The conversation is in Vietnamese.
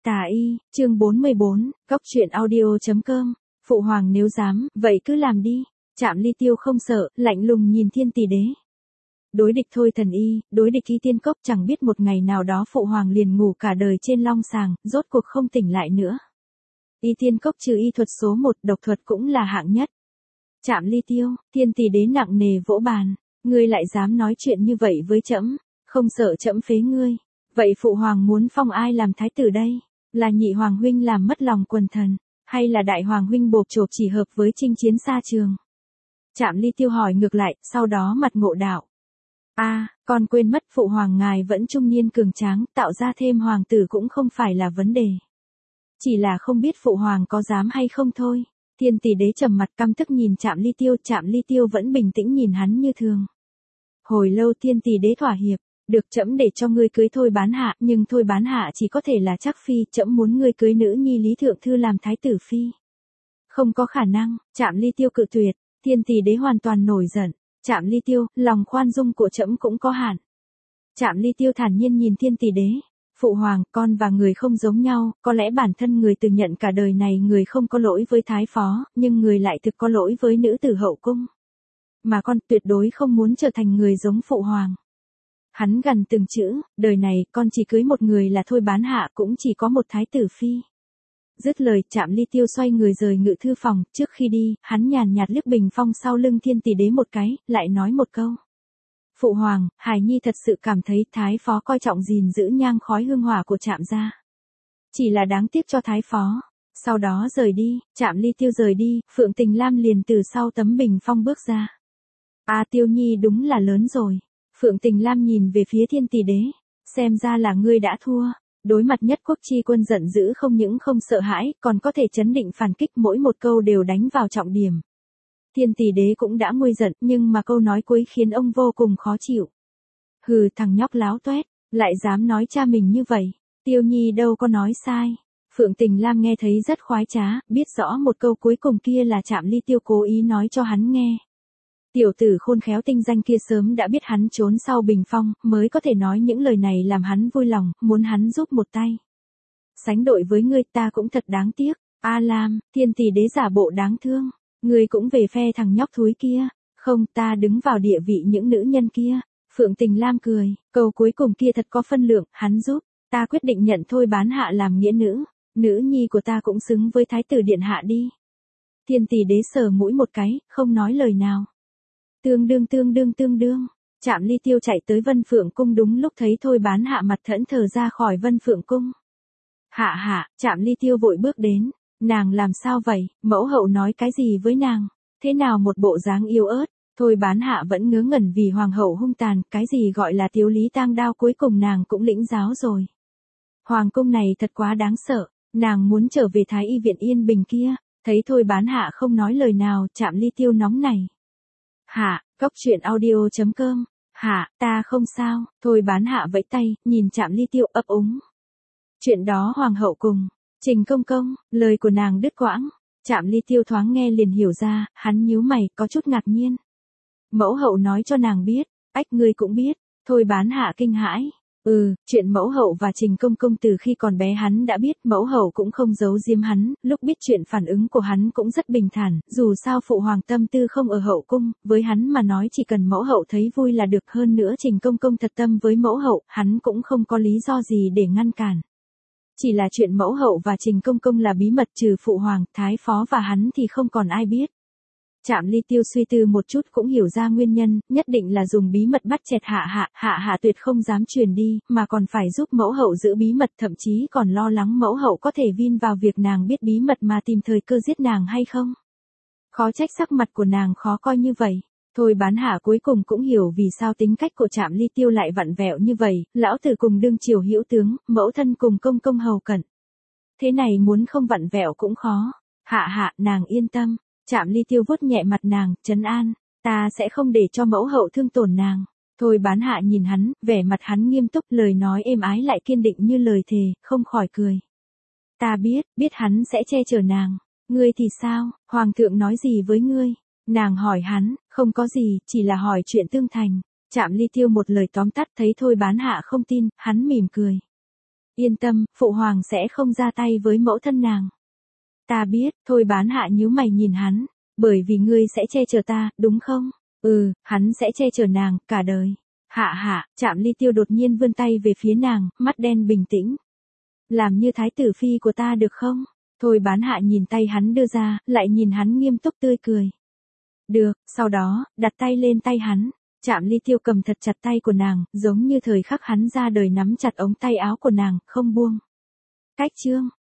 Tà y, chương 44, Góc truyện audio.com, Phụ hoàng nếu dám, vậy cứ làm đi. Trạm Ly Tiêu không sợ, lạnh lùng nhìn Thiên Tỷ Đế. Đối địch thôi thần y, đối địch Y Tiên Cốc, chẳng biết một ngày nào đó phụ hoàng liền ngủ cả đời trên long sàng, rốt cuộc không tỉnh lại nữa. Y Tiên Cốc trừ y thuật số 1, độc thuật cũng là hạng nhất. Trạm Ly Tiêu, Thiên Tỷ Đế nặng nề vỗ bàn, ngươi lại dám nói chuyện như vậy với trẫm, không sợ trẫm phế ngươi. Vậy phụ hoàng muốn phong ai làm thái tử đây? Là nhị hoàng huynh làm mất lòng quần thần, hay là đại hoàng huynh bộp chộp chỉ hợp với chinh chiến xa trường? Trạm Ly Tiêu hỏi ngược lại, sau đó mặt ngộ đạo. Con quên mất phụ hoàng ngài vẫn trung niên cường tráng, tạo ra thêm hoàng tử cũng không phải là vấn đề. Chỉ là không biết phụ hoàng có dám hay không thôi. Thiên Tỷ Đế trầm mặt căm tức nhìn Trạm Ly Tiêu vẫn bình tĩnh nhìn hắn như thường. Hồi lâu Thiên Tỷ Đế thỏa hiệp. Được, trẫm để cho ngươi cưới Thôi Bán Hạ, nhưng Thôi Bán Hạ chỉ có thể là Trác phi, trẫm muốn ngươi cưới nữ nhi Lý Thượng Thư làm thái tử phi. Không có khả năng. Trạm Ly Tiêu cự tuyệt. Thiên Tỷ Đế hoàn toàn nổi giận. Trạm Ly Tiêu, lòng khoan dung của trẫm cũng có hạn. Trạm Ly Tiêu thản nhiên nhìn Thiên Tỷ Đế. Phụ hoàng, con và người không giống nhau, có lẽ bản thân người từng nhận cả đời này người không có lỗi với thái phó, nhưng người lại thực có lỗi với nữ tử hậu cung. Mà con tuyệt đối không muốn trở thành người giống phụ hoàng. Hắn gần từng chữ, đời này con chỉ cưới một người là Thôi Bán Hạ, cũng chỉ có một thái tử phi. Dứt lời, Trạm Ly Tiêu xoay người rời ngự thư phòng, trước khi đi, hắn nhàn nhạt liếc bình phong sau lưng Thiên Tỷ Đế một cái, lại nói một câu. Phụ hoàng, hài nhi thật sự cảm thấy thái phó coi trọng gìn giữ nhang khói hương hỏa của Trạm gia. Chỉ là đáng tiếc cho thái phó. Sau đó rời đi, Trạm Ly Tiêu rời đi, Phượng Tình Lam liền từ sau tấm bình phong bước ra. Tiêu nhi đúng là lớn rồi. Phượng Tình Lam nhìn về phía Thiên Tỷ Đế, xem ra là ngươi đã thua. Đối mặt Nhất Quốc chi quân giận dữ không những không sợ hãi, còn có thể chấn định phản kích, mỗi một câu đều đánh vào trọng điểm. Thiên Tỷ Đế cũng đã nguôi giận, nhưng mà câu nói cuối khiến ông vô cùng khó chịu. Hừ, thằng nhóc láo toét, lại dám nói cha mình như vậy. Tiêu nhi đâu có nói sai. Phượng Tình Lam nghe thấy rất khoái trá, biết rõ một câu cuối cùng kia là Trạm Ly Tiêu cố ý nói cho hắn nghe. Tiểu tử khôn khéo tinh danh kia sớm đã biết hắn trốn sau bình phong, mới có thể nói những lời này làm hắn vui lòng, muốn hắn giúp một tay. Sánh đội với ngươi ta cũng thật đáng tiếc. Lam, Thiên Tỷ Đế giả bộ đáng thương. Ngươi cũng về phe thằng nhóc thúi kia. Không, ta đứng vào địa vị những nữ nhân kia. Phượng Tình Lam cười, câu cuối cùng kia thật có phân lượng, hắn giúp. Ta quyết định nhận Thôi Bán Hạ làm nghĩa nữ. Nữ nhi của ta cũng xứng với thái tử điện hạ đi. Thiên Tỷ Đế sờ mũi một cái, không nói lời nào. Tương đương. Trạm Ly Tiêu chạy tới Vân Phượng Cung đúng lúc thấy Thôi Bán Hạ mặt thẫn thờ ra khỏi Vân Phượng Cung. Hạ, Trạm Ly Tiêu vội bước đến. Nàng làm sao vậy, mẫu hậu nói cái gì với nàng? Thế nào một bộ dáng yếu ớt? Thôi Bán Hạ vẫn ngớ ngẩn vì hoàng hậu hung tàn, cái gì gọi là tiếu lý tang đao cuối cùng nàng cũng lĩnh giáo rồi. Hoàng cung này thật quá đáng sợ, nàng muốn trở về Thái Y viện yên bình kia. Thấy Thôi Bán Hạ không nói lời nào, Trạm Ly Tiêu nóng này. Góc truyện audio.com. Ta không sao. Thôi Bán Hạ vẫy tay, nhìn Trạm Ly Tiêu ấp úng. Chuyện đó hoàng hậu cùng Trình công công, lời của nàng đứt quãng. Trạm Ly Tiêu thoáng nghe liền hiểu ra, hắn nhíu mày, có chút ngạc nhiên. Mẫu hậu nói cho nàng biết, ngươi cũng biết. Thôi Bán Hạ kinh hãi. Chuyện mẫu hậu và Trình công công từ khi còn bé hắn đã biết, mẫu hậu cũng không giấu giếm hắn, lúc biết chuyện phản ứng của hắn cũng rất bình thản, dù sao phụ hoàng tâm tư không ở hậu cung, với hắn mà nói chỉ cần mẫu hậu thấy vui là được, hơn nữa Trình công công thật tâm với mẫu hậu, hắn cũng không có lý do gì để ngăn cản. Chỉ là chuyện mẫu hậu và Trình công công là bí mật, trừ phụ hoàng, thái phó và hắn thì không còn ai biết. Trạm Ly Tiêu suy tư một chút cũng hiểu ra nguyên nhân, nhất định là dùng bí mật bắt chẹt Hạ tuyệt không dám truyền đi, mà còn phải giúp mẫu hậu giữ bí mật, thậm chí còn lo lắng mẫu hậu có thể vin vào việc nàng biết bí mật mà tìm thời cơ giết nàng hay không. Khó trách sắc mặt của nàng khó coi như vậy. Thôi Bán Hạ cuối cùng cũng hiểu vì sao tính cách của Trạm Ly Tiêu lại vặn vẹo như vậy, lão tử cùng đương triều hữu tướng, mẫu thân cùng công công hầu cận. Thế này muốn không vặn vẹo cũng khó. Hạ, nàng yên tâm. Trạm Ly Tiêu vuốt nhẹ mặt nàng, trấn an, ta sẽ không để cho mẫu hậu thương tổn nàng. Thôi Bán Hạ nhìn hắn, vẻ mặt hắn nghiêm túc, lời nói êm ái lại kiên định như lời thề, không khỏi cười. Ta biết hắn sẽ che chở nàng. Ngươi thì sao, hoàng thượng nói gì với ngươi? Nàng hỏi hắn, không có gì, chỉ là hỏi chuyện tương thành. Trạm Ly Tiêu một lời tóm tắt, thấy Thôi Bán Hạ không tin, hắn mỉm cười. Yên tâm, phụ hoàng sẽ không ra tay với mẫu thân nàng. Ta biết, Thôi Bán Hạ nhíu mày nhìn hắn, bởi vì ngươi sẽ che chở ta, đúng không? Hắn sẽ che chở nàng, cả đời. Hạ hạ, Trạm Ly Tiêu đột nhiên vươn tay về phía nàng, mắt đen bình tĩnh. Làm như thái tử phi của ta được không? Thôi Bán Hạ nhìn tay hắn đưa ra, lại nhìn hắn nghiêm túc tươi cười. Được, sau đó, đặt tay lên tay hắn. Trạm Ly Tiêu cầm thật chặt tay của nàng, giống như thời khắc hắn ra đời nắm chặt ống tay áo của nàng, không buông. Cách chương